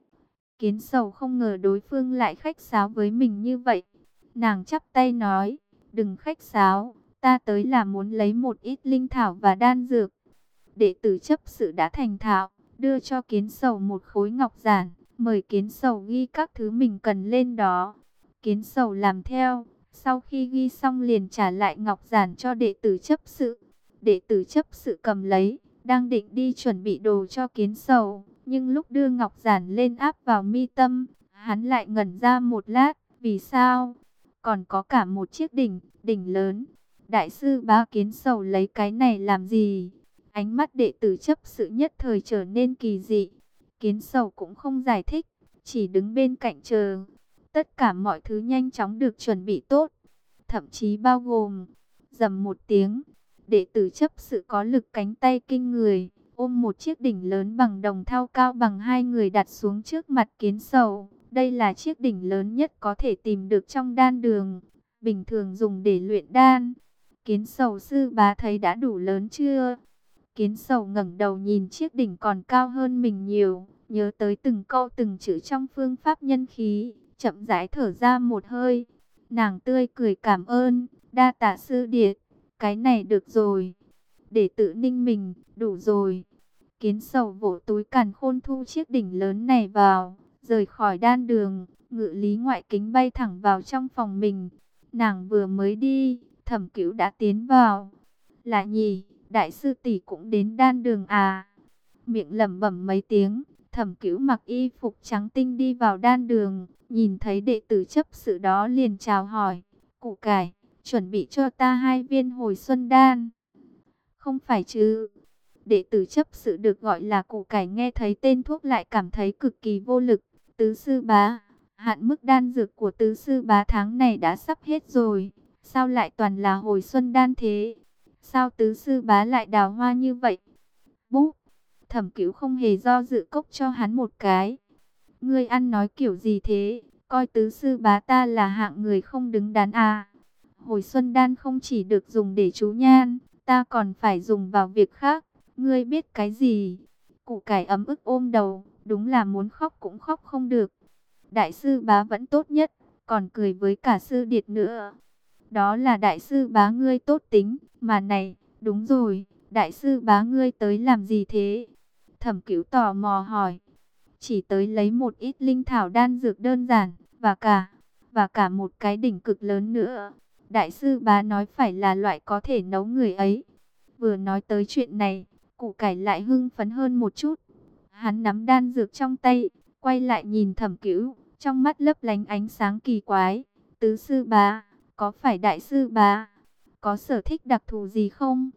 Kiến Sầu không ngờ đối phương lại khách sáo với mình như vậy. Nàng chắp tay nói, đừng khách sáo, ta tới là muốn lấy một ít linh thảo và đan dược. Đệ tử chấp sự đã thành thạo, đưa cho Kiến Sầu một khối ngọc giản, mời Kiến Sầu ghi các thứ mình cần lên đó. Kiến Sầu làm theo, sau khi ghi xong liền trả lại ngọc giản cho đệ tử chấp sự. Đệ tử chấp sự cầm lấy, đang định đi chuẩn bị đồ cho Kiến Sầu, nhưng lúc đưa ngọc giản lên áp vào mi tâm, Hắn lại ngẩn ra một lát, vì sao? Còn có cả một chiếc đỉnh, đỉnh lớn. Đại sư Bá Kiến Sầu lấy cái này làm gì? Ánh mắt đệ tử chấp sự nhất thời trở nên kỳ dị. Kiến Sầu cũng không giải thích, chỉ đứng bên cạnh chờ. Tất cả mọi thứ nhanh chóng được chuẩn bị tốt, thậm chí bao gồm rầm một tiếng, đệ tử chấp sự có lực cánh tay kinh người, ôm một chiếc đỉnh lớn bằng đồng thau cao bằng hai người đặt xuống trước mặt Kiến Sầu. Đây là chiếc đỉnh lớn nhất có thể tìm được trong đan đường, bình thường dùng để luyện đan. Kiến Sầu sư bá thấy đã đủ lớn chưa? Kiến Sầu ngẩng đầu nhìn chiếc đỉnh còn cao hơn mình nhiều, nhớ tới từng câu từng chữ trong phương pháp nhân khí, chậm rãi thở ra một hơi. Nàng tươi cười cảm ơn, đa tạ sư điệt, cái này được rồi. Để tự ninh mình, đủ rồi. Kiến Sầu vỗ túi càn khôn thu chiếc đỉnh lớn này vào, rời khỏi đan đường, ngự lý ngoại kính bay thẳng vào trong phòng mình. Nàng vừa mới đi, Thẩm Cửu đã tiến vào. Là nhỉ, đại sư tỷ cũng đến đan đường à? Miệng lẩm bẩm mấy tiếng, Thẩm Cửu mặc y phục trắng tinh đi vào đan đường, nhìn thấy đệ tử chấp sự đó liền chào hỏi, "Củ cải, chuẩn bị cho ta 2 viên hồi xuân đan." "Không phải chứ?" Đệ tử chấp sự được gọi là Củ cải nghe thấy tên thuốc lại cảm thấy cực kỳ vô lực. "Tứ sư bá, hạn mức đan dược của tứ sư bá tháng này đã sắp hết rồi, sao lại toàn là hồi xuân đan thế? Sao tứ sư bá lại đào hoa như vậy?" Búp, Thẩm Cửu không hề do dự cốc cho hắn một cái. "Ngươi ăn nói kiểu gì thế? Coi tứ sư bá ta là hạng người không đứng đắn à? Hồi xuân đan không chỉ được dùng để chú nhan, ta còn phải dùng vào việc khác. Ngươi biết cái gì?" Củ cải ấm ức ôm đầu, đúng là muốn khóc cũng khóc không được. Đại sư bá vẫn tốt nhất, còn cười với cả sư điệt nữa. "Đó là đại sư bá ngươi tốt tính, mà này, đúng rồi, đại sư bá ngươi tới làm gì thế?" Thẩm Cửu tò mò hỏi. "Chỉ tới lấy một ít linh thảo đan dược đơn giản, và cả một cái đỉnh cực lớn nữa. Đại sư bá nói phải là loại có thể nấu người ấy." Vừa nói tới chuyện này, Củ cải lại hưng phấn hơn một chút. Hắn nắm đan dược trong tay, quay lại nhìn Thẩm Cửu, trong mắt lấp lánh ánh sáng kỳ quái. "Tứ sư bá, có phải đại sư bá có sở thích đặc thù gì không?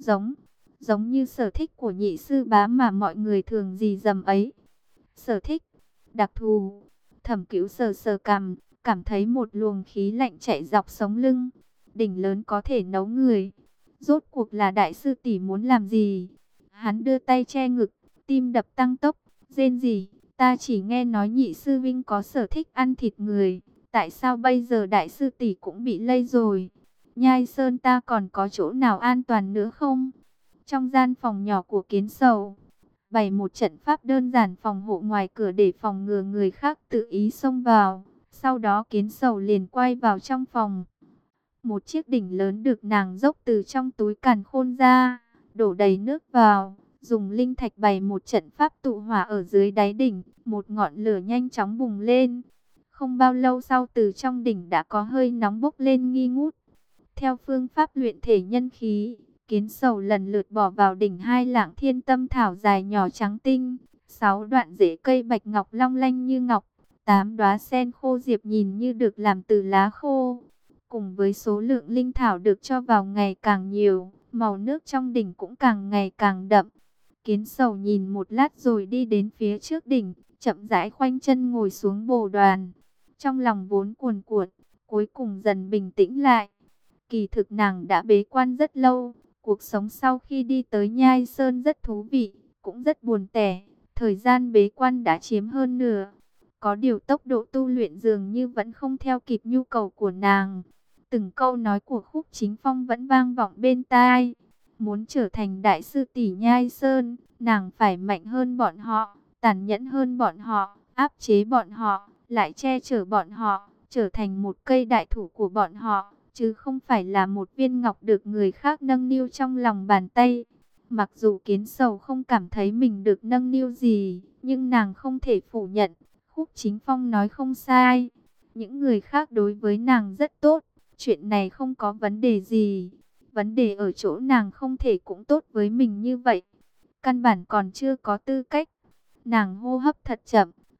Giống như sở thích của nhị sư bá mà mọi người thường gì dầm ấy." "Sở thích đặc thù?" Thẩm Cửu sờ sờ cằm, cảm thấy một luồng khí lạnh chạy dọc sống lưng. Đỉnh lớn có thể nấu người, rốt cuộc là đại sư tỷ muốn làm gì? Hắn đưa tay che ngực, tim đập tăng tốc, rên rỉ, "Ta chỉ nghe nói nhị sư vinh có sở thích ăn thịt người, tại sao bây giờ đại sư tỷ cũng bị lây rồi? Nhai Sơn ta còn có chỗ nào an toàn nữa không?" Trong gian phòng nhỏ của Kiến Sầu, bày một trận pháp đơn giản phòng hộ ngoài cửa để phòng ngừa người khác tự ý xông vào. Sau đó Kiến Sầu liền quay vào trong phòng. Một chiếc đỉnh lớn được nàng dốc từ trong túi càn khôn ra, đổ đầy nước vào, dùng linh thạch bày một trận pháp tụ hỏa ở dưới đáy đỉnh, một ngọn lửa nhanh chóng bùng lên. Không bao lâu sau từ trong đỉnh đã có hơi nóng bốc lên nghi ngút. Theo phương pháp luyện thể nhân khí, Kiến Sầu lần lượt bỏ vào đỉnh 2 lạng thiên tâm thảo dài nhỏ trắng tinh, 6 đoạn rễ cây bạch ngọc long lanh như ngọc, 8 đóa sen khô diệp nhìn như được làm từ lá khô. Cùng với số lượng linh thảo được cho vào ngày càng nhiều, màu nước trong đỉnh cũng càng ngày càng đậm. Kiến Sầu nhìn một lát rồi đi đến phía trước đỉnh, chậm rãi khoanh chân ngồi xuống bồ đoàn. Trong lòng vốn cuồn cuộn, cuối cùng dần bình tĩnh lại. Kỳ thực nàng đã bế quan rất lâu, cuộc sống sau khi đi tới Nhai Sơn rất thú vị, cũng rất buồn tẻ. Thời gian bế quan đã chiếm hơn nửa. Có điều tốc độ tu luyện dường như vẫn không theo kịp nhu cầu của nàng. Từng câu nói của Khúc Chính Phong vẫn vang vọng bên tai. Muốn trở thành đại sư tỷ Nhai Sơn, nàng phải mạnh hơn bọn họ, tàn nhẫn hơn bọn họ, áp chế bọn họ, lại che chở bọn họ, trở thành một cây đại thụ của bọn họ, chứ không phải là một viên ngọc được người khác nâng niu trong lòng bàn tay. Mặc dù Kiến Sầu không cảm thấy mình được nâng niu gì, nhưng nàng không thể phủ nhận, Khúc Chính Phong nói không sai. Những người khác đối với nàng rất tốt, chuyện này không có vấn đề gì. Vấn đề ở chỗ nàng không thể cũng tốt với mình như vậy. Căn bản còn chưa có tư cách. Nàng hô hấp thật chậm,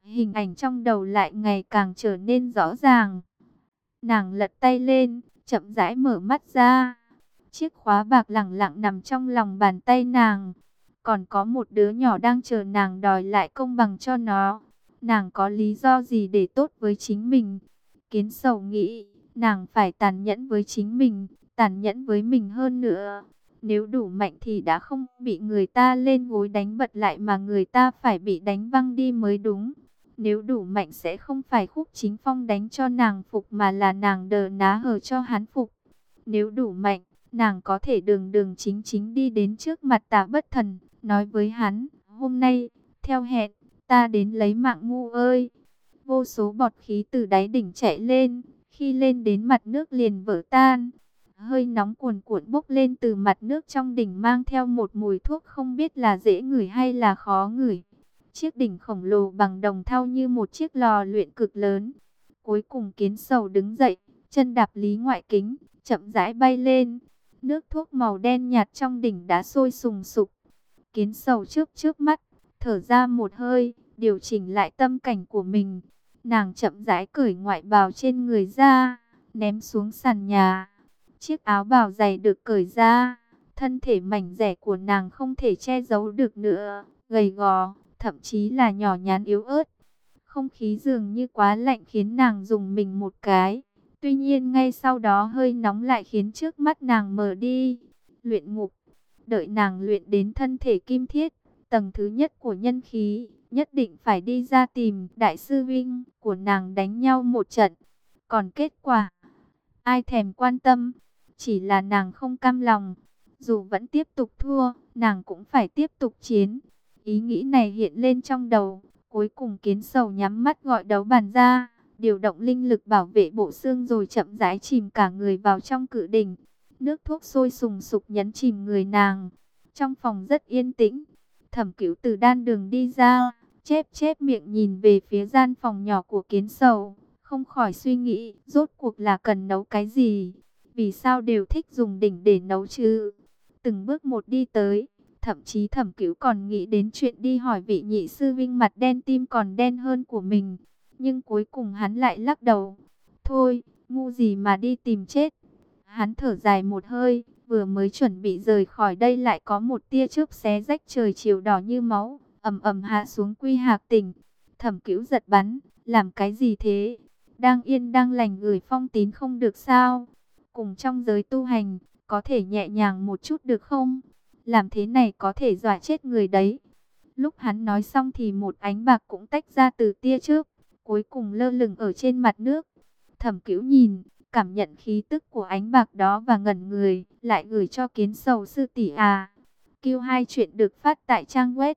Hình ảnh trong đầu lại ngày càng trở nên rõ ràng. Nàng lật tay lên, chậm rãi mở mắt ra. Chiếc khóa bạc lẳng lặng nằm trong lòng bàn tay nàng. Còn có một đứa nhỏ đang chờ nàng đòi lại công bằng cho nó. Nàng có lý do gì để tốt với chính mình? Kiến Sầu nghĩ, nàng phải tàn nhẫn với chính mình, tàn nhẫn với mình hơn nữa. Nếu đủ mạnh thì đã không bị người ta lên gối đánh bật lại mà người ta phải bị đánh văng đi mới đúng. Nếu đủ mạnh sẽ không phải Khúc Chính Phong đánh cho nàng phục mà là nàng đờ ná hờ cho hắn phục. Nếu đủ mạnh, nàng có thể đường đường chính chính đi đến trước mặt Tả Bất Thần, nói với hắn, hôm nay, theo hẹn, ta đến lấy mạng ngu ơi. Vô số bọt khí từ đáy đỉnh chạy lên, khi lên đến mặt nước liền vỡ tan. Hơi nóng cuồn cuộn bốc lên từ mặt nước trong đỉnh mang theo một mùi thuốc không biết là dễ ngửi hay là khó ngửi. Chiếc đỉnh khổng lồ bằng đồng thau như một chiếc lò luyện cực lớn. Cuối cùng Kiến Sầu đứng dậy, chân đạp Lý Ngoại Kính, chậm rãi bay lên. Nước thuốc màu đen nhạt trong đỉnh đã sôi sùng sục. Kiến Sầu trước mắt, thở ra một hơi, điều chỉnh lại tâm cảnh của mình. Nàng chậm rãi cởi ngoại bào trên người ra, ném xuống sàn nhà. Chiếc áo bào dày được cởi ra, thân thể mảnh dẻ của nàng không thể che giấu được nữa, gầy gò, thậm chí là nhỏ nhắn yếu ớt. Không khí dường như quá lạnh khiến nàng rùng mình một cái. Tuy nhiên ngay sau đó hơi nóng lại khiến trước mắt nàng mở đi. Luyện ngục, đợi nàng luyện đến thân thể kim thiết, tầng thứ nhất của nhân khí, nhất định phải đi ra tìm đại sư huynh của nàng đánh nhau một trận. Còn kết quả, ai thèm quan tâm, chỉ là nàng không cam lòng. Dù vẫn tiếp tục thua, nàng cũng phải tiếp tục chiến. Ý nghĩ này hiện lên trong đầu, cuối cùng Kiến Sầu nhắm mắt gọi đấu bàn ra, điều động linh lực bảo vệ bộ xương rồi chậm rãi chìm cả người vào trong cự đỉnh. Nước thuốc sôi sùng sục nhấn chìm người nàng. Trong phòng rất yên tĩnh, Thẩm Cửu từ đan đường đi ra, chép miệng nhìn về phía gian phòng nhỏ của Kiến Sầu, không khỏi suy nghĩ, rốt cuộc là cần nấu cái gì? Vì sao đều thích dùng đỉnh để nấu chứ? Từng bước một đi tới, thậm chí Thẩm Cửu còn nghĩ đến chuyện đi hỏi vị nhị sư vinh mặt đen tim còn đen hơn của mình. Nhưng cuối cùng hắn lại lắc đầu. Thôi, ngu gì mà đi tìm chết. Hắn thở dài một hơi, vừa mới chuẩn bị rời khỏi đây lại có một tia chớp xé rách trời chiều đỏ như máu, ầm ầm hạ xuống Quy Hạc Tỉnh. Thẩm Cửu giật bắn, làm cái gì thế? Đang yên đang lành gửi phong tín không được sao? Cùng trong giới tu hành, có thể nhẹ nhàng một chút được không? Làm thế này có thể dọa chết người đấy. Lúc hắn nói xong thì một ánh bạc cũng tách ra từ tia chớp, cuối cùng lơ lửng ở trên mặt nước. Thẩm Cửu nhìn, cảm nhận khí tức của ánh bạc đó và ngẩn người, lại gửi cho Kiến Sầu sư tỷ à. Q2 chuyện được phát tại trang web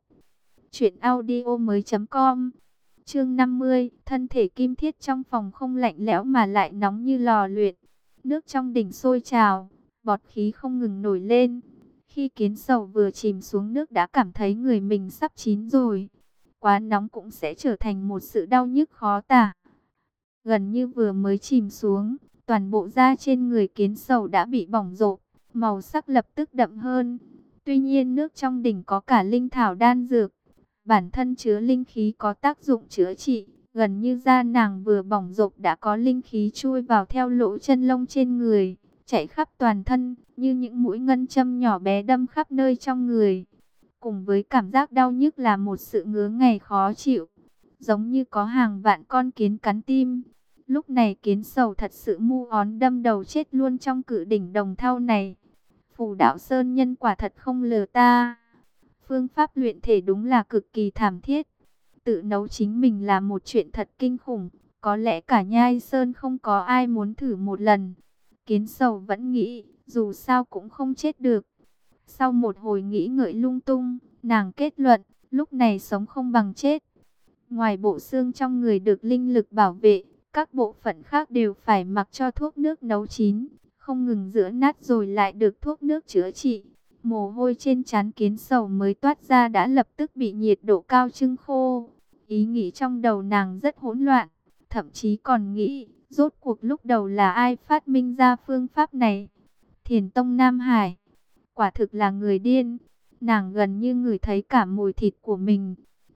truyệnaudiomoi.com. Chương 50, thân thể kim thiết trong phòng không lạnh lẽo mà lại nóng như lò luyện. Nước trong đỉnh sôi trào, bọt khí không ngừng nổi lên. Khi Kiến Sầu vừa chìm xuống nước đã cảm thấy người mình sắp chín rồi. Quá nóng cũng sẽ trở thành một sự đau nhức khó tả. Gần như vừa mới chìm xuống, toàn bộ da trên người Kiến Sầu đã bị bỏng rộp, màu sắc lập tức đậm hơn. Tuy nhiên nước trong đỉnh có cả linh thảo đan dược, bản thân chứa linh khí có tác dụng chữa trị. Gần như da nàng vừa bỏng rộp đã có linh khí chui vào theo lỗ chân lông trên người, chạy khắp toàn thân, như những mũi ngân châm nhỏ bé đâm khắp nơi trong người. Cùng với cảm giác đau nhức là một sự ngứa ngày khó chịu, giống như có hàng vạn con kiến cắn tim. Lúc này Kiến Sầu thật sự mu ón đâm đầu chết luôn trong cự đỉnh đồng thau này. Phù Đạo Sơn nhân quả thật không lừa ta. Phương pháp luyện thể đúng là cực kỳ thảm thiết. Tự nấu chính mình là một chuyện thật kinh khủng. Có lẽ cả Nhai Sơn không có ai muốn thử một lần. Kiến Sầu vẫn nghĩ, dù sao cũng không chết được. Sau một hồi nghĩ ngợi lung tung, nàng kết luận, lúc này sống không bằng chết. Ngoài bộ xương trong người được linh lực bảo vệ, các bộ phận khác đều phải mặc cho thuốc nước nấu chín, không ngừng rửa nát rồi lại được thuốc nước chữa trị. Mồ hôi trên trán Kiến Sầu mới toát ra đã lập tức bị nhiệt độ cao trưng khô. Ý nghĩ trong đầu nàng rất hỗn loạn, thậm chí còn nghĩ, rốt cuộc lúc đầu là ai phát minh ra phương pháp này? Thiền Tông Nam Hải, quả thực là người điên. Nàng gần như ngửi thấy cả mùi thịt của mình.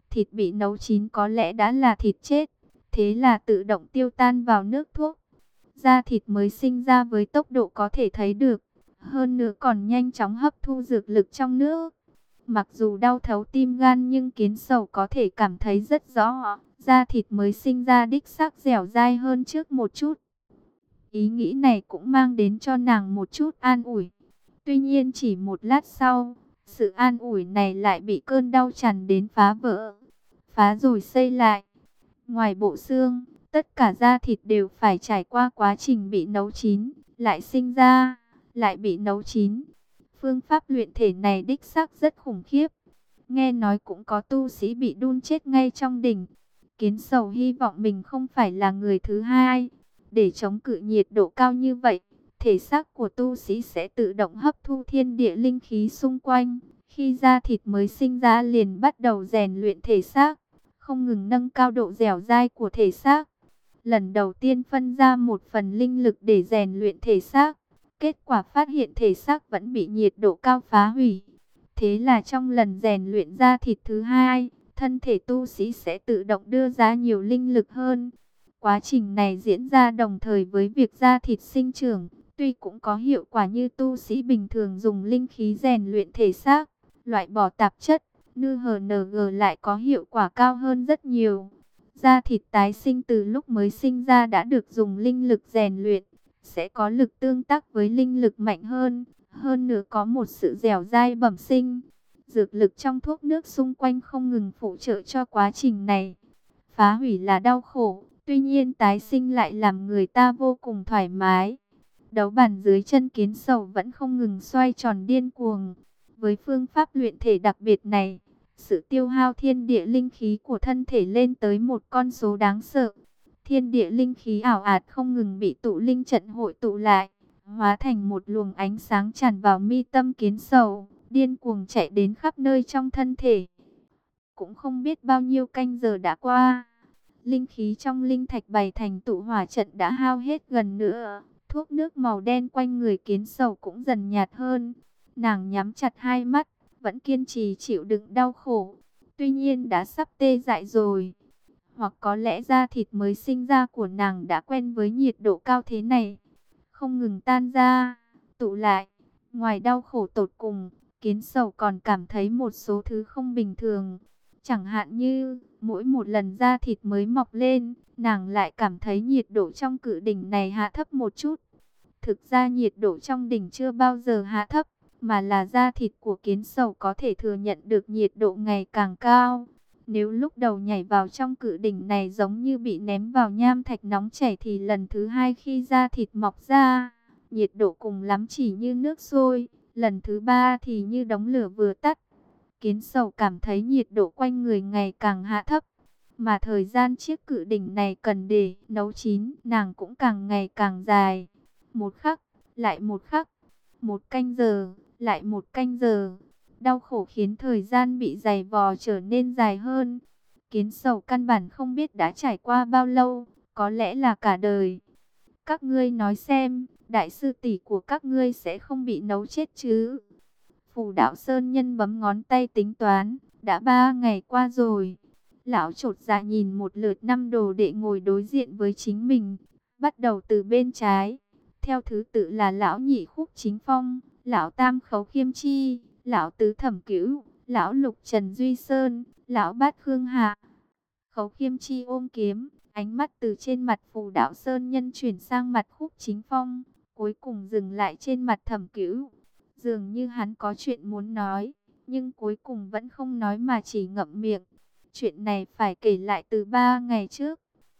thịt bị nấu chín có lẽ đã là thịt chết, thế là tự động tiêu tan vào nước thuốc. Da thịt mới sinh ra với tốc độ có thể thấy được, hơn nữa còn nhanh chóng hấp thu dược lực trong nước. Mặc dù đau thấu tim gan nhưng Kiến Sầu có thể cảm thấy rất rõ, da thịt mới sinh ra đích xác dẻo dai hơn trước một chút. Ý nghĩ này cũng mang đến cho nàng một chút an ủi. Tuy nhiên chỉ một lát sau, sự an ủi này lại bị cơn đau tràn đến phá vỡ. Phá rồi xây lại. Ngoài bộ xương, tất cả da thịt đều phải trải qua quá trình bị nấu chín, lại sinh ra, lại bị nấu chín. Phương pháp luyện thể này đích xác rất khủng khiếp. Nghe nói cũng có tu sĩ bị đun chết ngay trong đỉnh. Kiến Sầu hy vọng mình không phải là người thứ hai. Để chống cự nhiệt độ cao như vậy, thể xác của tu sĩ sẽ tự động hấp thu thiên địa linh khí xung quanh. Khi da thịt mới sinh ra liền bắt đầu rèn luyện thể xác, không ngừng nâng cao độ dẻo dai của thể xác. Lần đầu tiên phân ra một phần linh lực để rèn luyện thể xác, kết quả phát hiện thể xác vẫn bị nhiệt độ cao phá hủy. Thế là trong lần rèn luyện da thịt thứ hai, thân thể tu sĩ sẽ tự động đưa ra nhiều linh lực hơn. Quá trình này diễn ra đồng thời với việc da thịt sinh trưởng, tuy cũng có hiệu quả như tu sĩ bình thường dùng linh khí rèn luyện thể xác, loại bỏ tạp chất, NHNG lại có hiệu quả cao hơn rất nhiều. Da thịt tái sinh từ lúc mới sinh ra đã được dùng linh lực rèn luyện, sẽ có lực tương tác với linh lực mạnh hơn nữa có một sự dẻo dai bẩm sinh. Dược lực trong thuốc nước xung quanh không ngừng phụ trợ cho quá trình này. Phá hủy là đau khổ, tuy nhiên tái sinh lại làm người ta vô cùng thoải mái. Đấu bàn dưới chân Kiến Sầu vẫn không ngừng xoay tròn điên cuồng. Với phương pháp luyện thể đặc biệt này, sự tiêu hao thiên địa linh khí của thân thể lên tới một con số đáng sợ. Thiên địa linh khí ảo ạt không ngừng bị tụ linh trận hội tụ lại, hóa thành một luồng ánh sáng tràn vào mi tâm Kiến Sầu, điên cuồng chạy đến khắp nơi trong thân thể. Cũng không biết bao nhiêu canh giờ đã qua, linh khí trong linh thạch bày thành tụ hỏa trận đã hao hết gần nữa. Thuốc nước màu đen quanh người Kiến Sầu cũng dần nhạt hơn. Nàng nhắm chặt hai mắt, vẫn kiên trì chịu đựng đau khổ. Tuy nhiên đã sắp tê dại rồi. Hoặc có lẽ da thịt mới sinh ra của nàng đã quen với nhiệt độ cao thế này, không ngừng tan ra, tụ lại. Ngoài đau khổ tột cùng, Kiến Sầu còn cảm thấy một số thứ không bình thường. Chẳng hạn như, mỗi một lần da thịt mới mọc lên, nàng lại cảm thấy nhiệt độ trong cự đỉnh này hạ thấp một chút. Thực ra nhiệt độ trong đỉnh chưa bao giờ hạ thấp, mà là da thịt của Kiến Sầu có thể thừa nhận được nhiệt độ ngày càng cao. Nếu lúc đầu nhảy vào trong cự đỉnh này giống như bị ném vào nham thạch nóng chảy thì lần thứ hai khi da thịt mọc ra, nhiệt độ cùng lắm chỉ như nước sôi, lần thứ ba thì như đống lửa vừa tắt. Kiến Sầu cảm thấy nhiệt độ quanh người ngày càng hạ thấp, mà thời gian chiếc cự đỉnh này cần để nấu chín nàng cũng càng ngày càng dài. Một khắc, lại một khắc, một canh giờ, lại một canh giờ. Đau khổ khiến thời gian bị dày vò trở nên dài hơn. Kiến Sầu căn bản không biết đã trải qua bao lâu, có lẽ là cả đời. Các ngươi nói xem, đại sư tỷ của các ngươi sẽ không bị nấu chết chứ? Phù Đạo Sơn Nhân bấm ngón tay tính toán, đã 3 ngày qua rồi. Lão chột dạ nhìn một lượt 5 đồ đệ ngồi đối diện với chính mình, bắt đầu từ bên trái. Theo thứ tự là lão nhị Khúc Chính Phong, lão tam Khấu Khiêm Chi, lão tứ Thẩm Cửu, lão lục Trần Duy Sơn, lão bát Khương Hạ. Khấu Khiêm Chi ôm kiếm, ánh mắt từ trên mặt Phù Đạo Sơn Nhân chuyển sang mặt Khúc Chính Phong, cuối cùng dừng lại trên mặt Thẩm Cửu. Dường như hắn có chuyện muốn nói, nhưng cuối cùng vẫn không nói mà chỉ ngậm miệng. Chuyện này phải kể lại từ 3 ngày trước.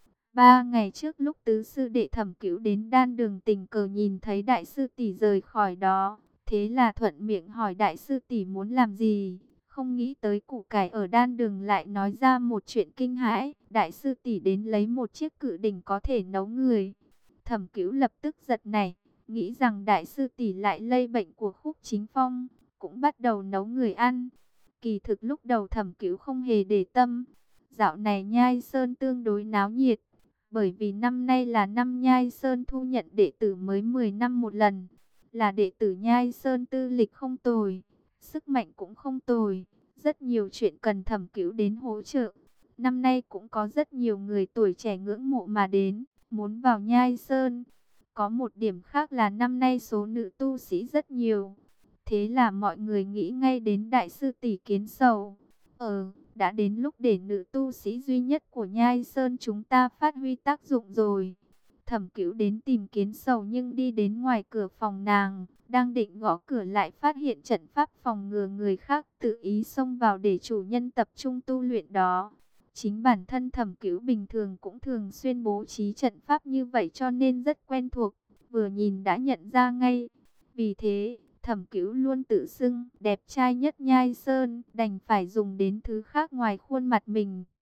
3 ngày trước lúc tứ sư đệ Thẩm Cửu đến Đan Đường tình cờ nhìn thấy đại sư tỷ rời khỏi đó, thế là thuận miệng hỏi đại sư tỷ muốn làm gì. Không nghĩ tới củ cải ở Đan Đường lại nói ra một chuyện kinh hãi, đại sư tỷ đến lấy một chiếc cự đỉnh có thể nấu người. Thẩm Cửu lập tức giật nảy, nghĩ rằng đại sư tỷ lại lây bệnh của Khúc Chính Phong, cũng bắt đầu nấu người ăn. Kỳ thực lúc đầu Thẩm Cửu không hề để tâm. Dạo này Nhai Sơn tương đối náo nhiệt, bởi vì năm nay là năm Nhai Sơn thu nhận đệ tử mới 10 năm một lần. Là đệ tử Nhai Sơn tư lịch không tồi, sức mạnh cũng không tồi, Rất nhiều chuyện cần Thẩm Cửu đến hỗ trợ. Năm nay cũng có rất nhiều người tuổi trẻ ngưỡng mộ mà đến, muốn vào Nhai Sơn. Có một điểm khác là năm nay số nữ tu sĩ rất nhiều. Thế là mọi người nghĩ ngay đến Đại sư tỷ Kiến Sầu. Đã đến lúc để nữ tu sĩ duy nhất của Nhai Sơn chúng ta phát huy tác dụng rồi. Thẩm Cửu đến tìm Kiến Sầu nhưng đi đến ngoài cửa phòng nàng, đang định gõ cửa lại phát hiện trận pháp phòng ngừa người khác tự ý xông vào để chủ nhân tập trung tu luyện đó. Chính bản thân Thẩm Cửu bình thường cũng thường xuyên bố trí trận pháp như vậy cho nên rất quen thuộc, vừa nhìn đã nhận ra ngay. Vì thế, Thẩm Cửu luôn tự xưng đẹp trai nhất Nhai Sơn, đành phải dùng đến thứ khác ngoài khuôn mặt mình.